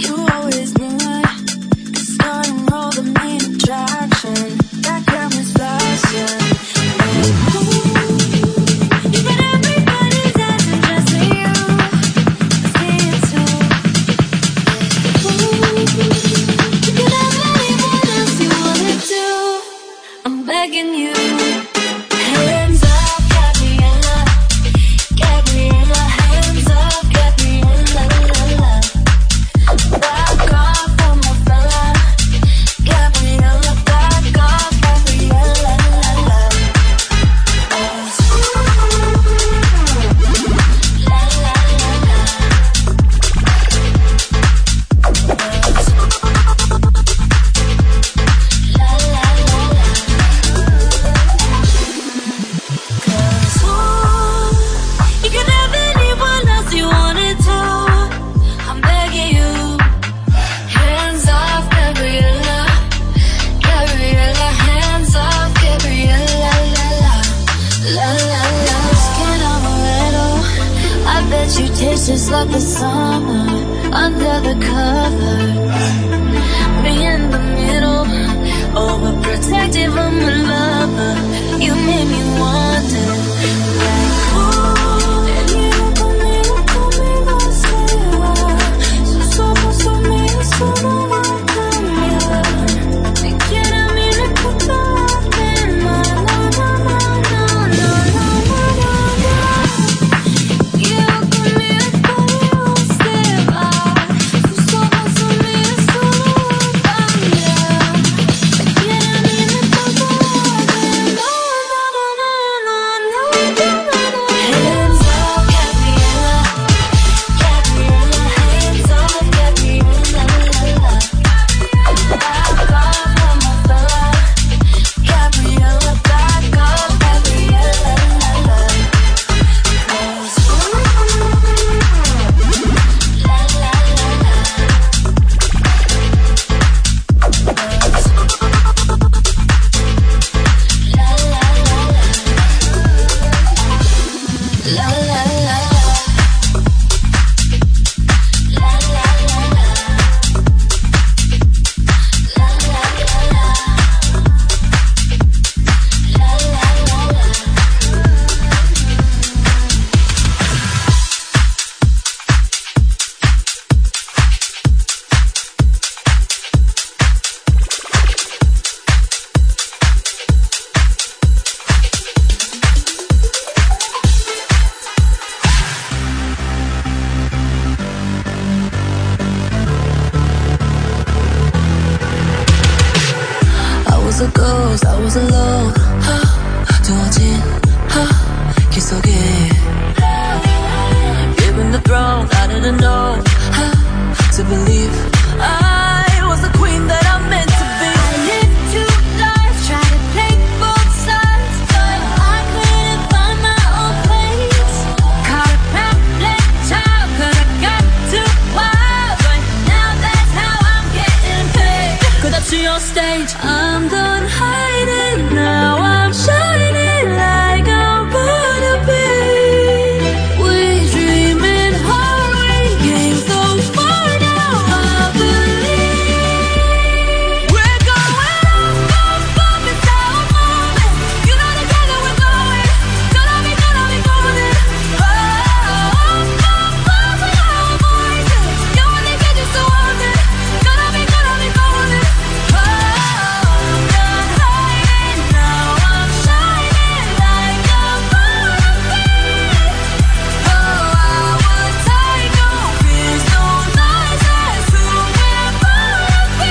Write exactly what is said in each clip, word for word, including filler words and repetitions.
just like the summer under the covers. Me in the middle, overprotective of my lover. You made me wonder, like, oh, venir conmigo, conmigo se va. Sus ojos son míos, todo va a cambiar. Si quiere a mí me puta pena, no, no, no, no, no, no, no, no. Quiero conmigo, conmigo se va. Sus ojos son míos, todo va a cambiar. Si quiere a mí me puta pena, no, no, no, no, no, no, no. Hands off, Gabriella, Gabriella, hands off, Gabriella, la, la, la. Back off on my fella, Gabriella, back off, Gabriella, la, la, la. 'Cause ooh, la, la, la, la, la, la, la, la, la, la. I was a ghost, I was alone. 두어진 길 속에 given the throne, I didn't know to believe I was the queen that I'm meant to be. I lived two lives, tried to play both sides, but I couldn't find my own place. Caught a backlit child, 'cause I got too wild, but now that's how I'm getting paid. Cause up to your stage, I'm done hiding, now I'm shining like I'm born to be. We dreaming hard, we came so far, now I believe. We're going off, off, off, it's our moment. You know the kind that we're going. Gonna be, gonna be golden. Oh, off, off, off, with our voices. You only get just so often. Gonna be, gonna be golden. Oh, I'm done hiding, now I'm shining like I'm born to be. Oh, I would take no fears, no lies, that's who we're born to be.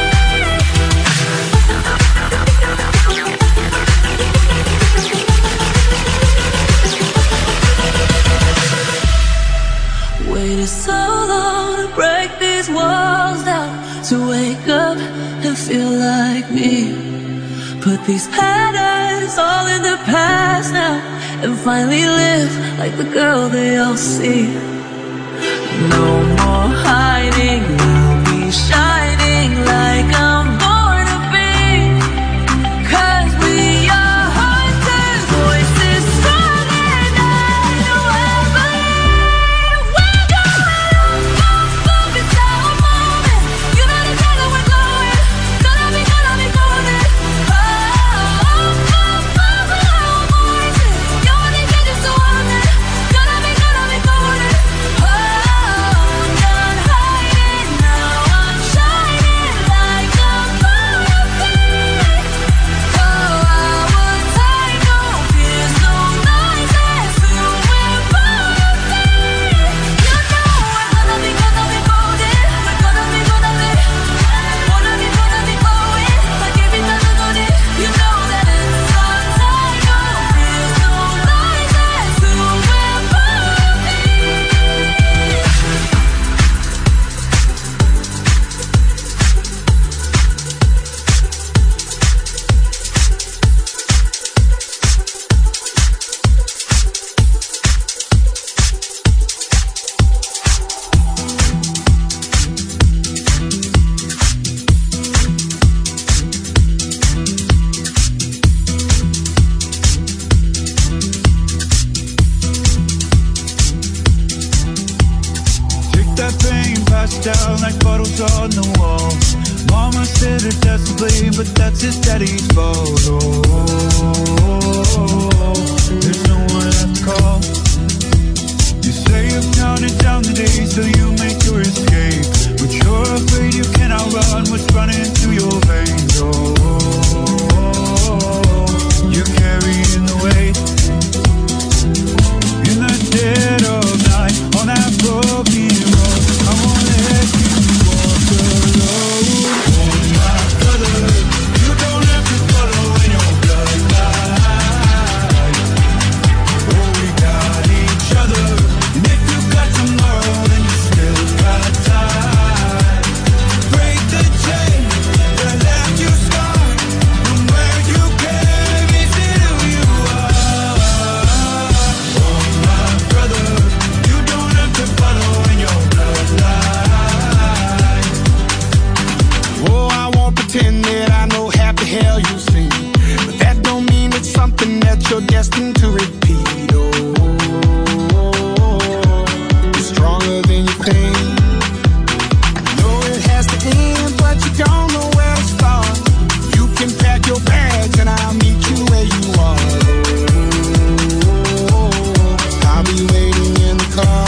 Waited so long to break these walls down, to wake up and feel like me. Put these patterns all in the past now, and finally live like the girl they all see. No more hiding, I'll be shining like I'm born to be. 'Cause we are hunters, voices stronger than you ever believe. We're going off, off, off, it's our moment. photos on the walls. Mama said it doesn't blame, but that's his daddy's fault. Oh, there's no one left to call. You say you've counted down the days till you make your escape, but you're afraid you cannot run what's running through your veins. Oh, you're carrying the weight. In the dead of night, on that broken road, I won't let you walk alone. Oh my brother, you don't have to follow in your bloodline. Oh, we got each other, and if you got tomorrow, then you still got time. Break the chain that left you scarred from where you came into who you are. Oh my brother, you don't have to follow in your bloodline. Oh, I won't pretend that I know half the hell you've seen, but that don't mean it's something that you're destined to repeat. Oh, you're stronger than you think. Know it has to end, but you don't know where to start. You can pack your bags and I'll meet you where you are. Oh, I'll be waiting in the car.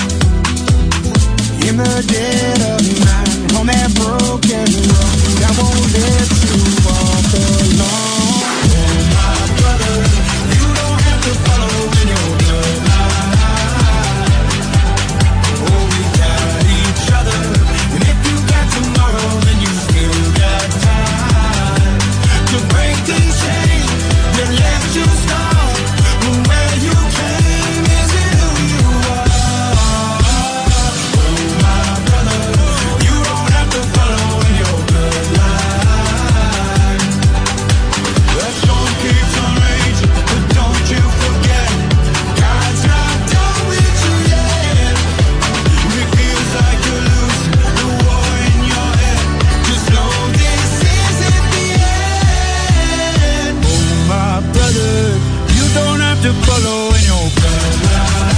In the dead of night, on that broken road, I won't let you walk alone. Oh my brother, you don't have to follow in your bloodline. Oh, we got each other, and if you got tomorrow, then you still got time to break these chains that left you scarred from where you came isn't who you are. Oh my brother, you don't have to follow in your bloodline. The storm keeps on raging, but don't you forget, God's not done with you yet. It feels like you're losing the war in your head. Just know this isn't the end. Oh my brother, you don't have to follow in your bloodline.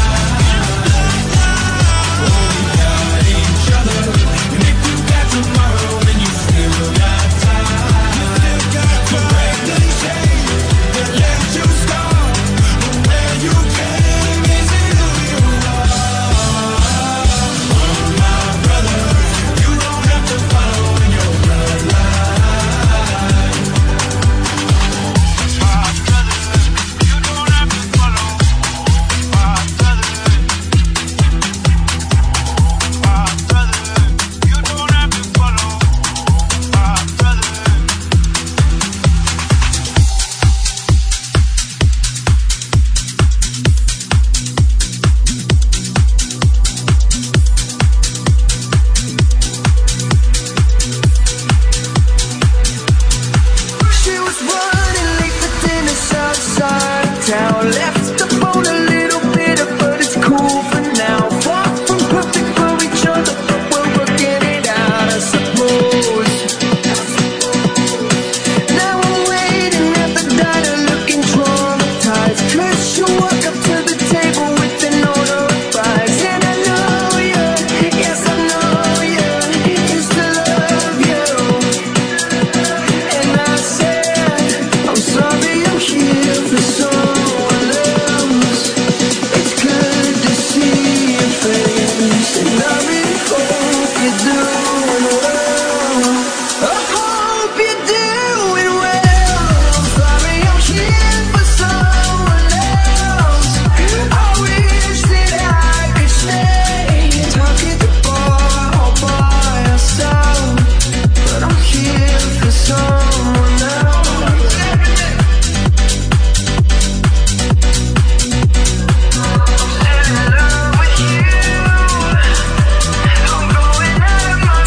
Oh, we got each other, and if you got tomorrow, then you still got time to break the chain that left you scarred from where you came isn't who you are. Oh my brother, you don't have to follow in your bloodline. My brother, you don't have to follow. My brother, my brother, you don't have to follow. My brother. She was running late for dinner outside town. Left the phone a little bitter, but it's cool for now. Far from perfect for each other, but we're working it out, I suppose. Now I'm waiting at the diner, looking traumatized. Cause you walk up to the table with an order of fries. And I know you, yes I know you, used to love you. And I said, I'm sorry, I'm here for someone else. It's good to see your face, and I really hope you're doing well. I hope you're doing well. I'm sorry, I'm here for someone else. I wish that I could stay and talk at the bar all by yourself, but I'm here for someone else. In love with you, I'm going out of my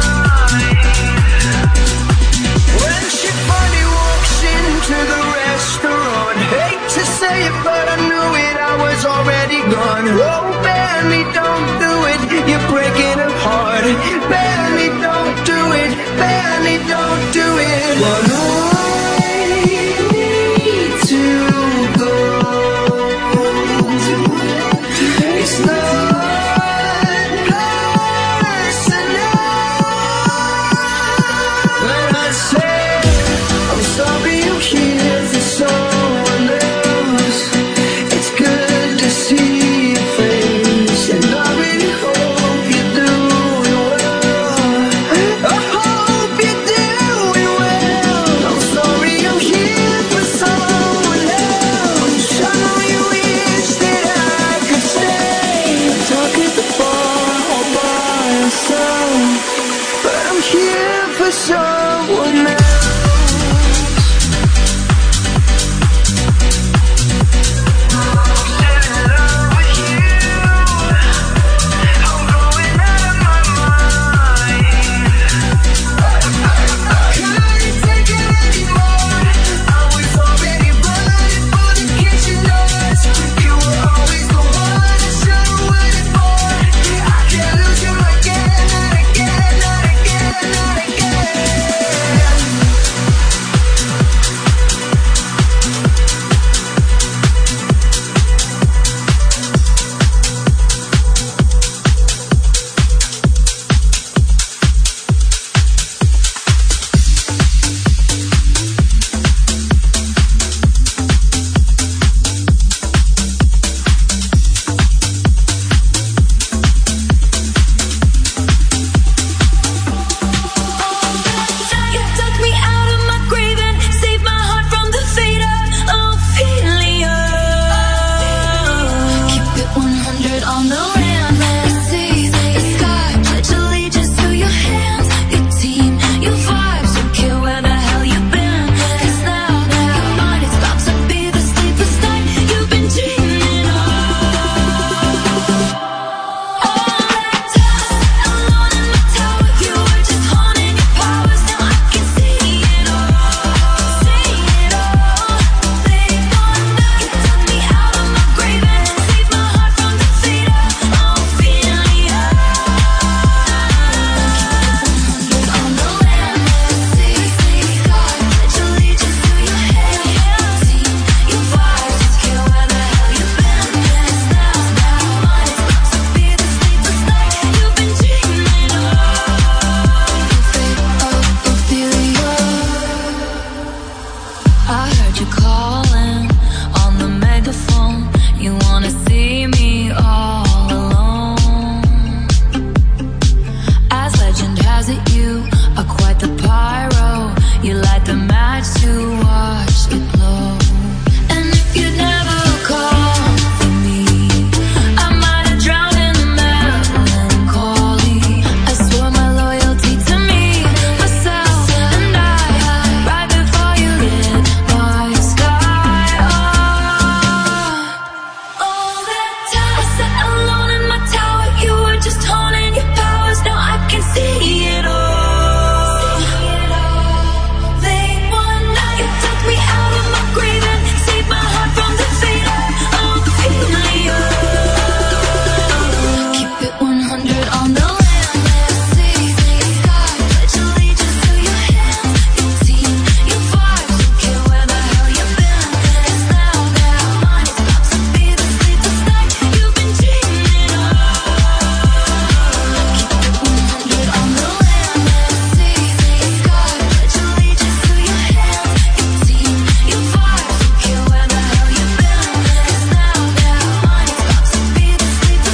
mind. When she finally walks into the restaurant, hate to say it, but I knew it, I was already gone. Oh, Benny, don't do it, you're breaking her heart. Benny, don't do it, Benny, don't do it. But I need to go. It's not personal. someone else.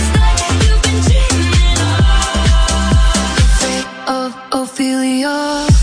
Ophelia.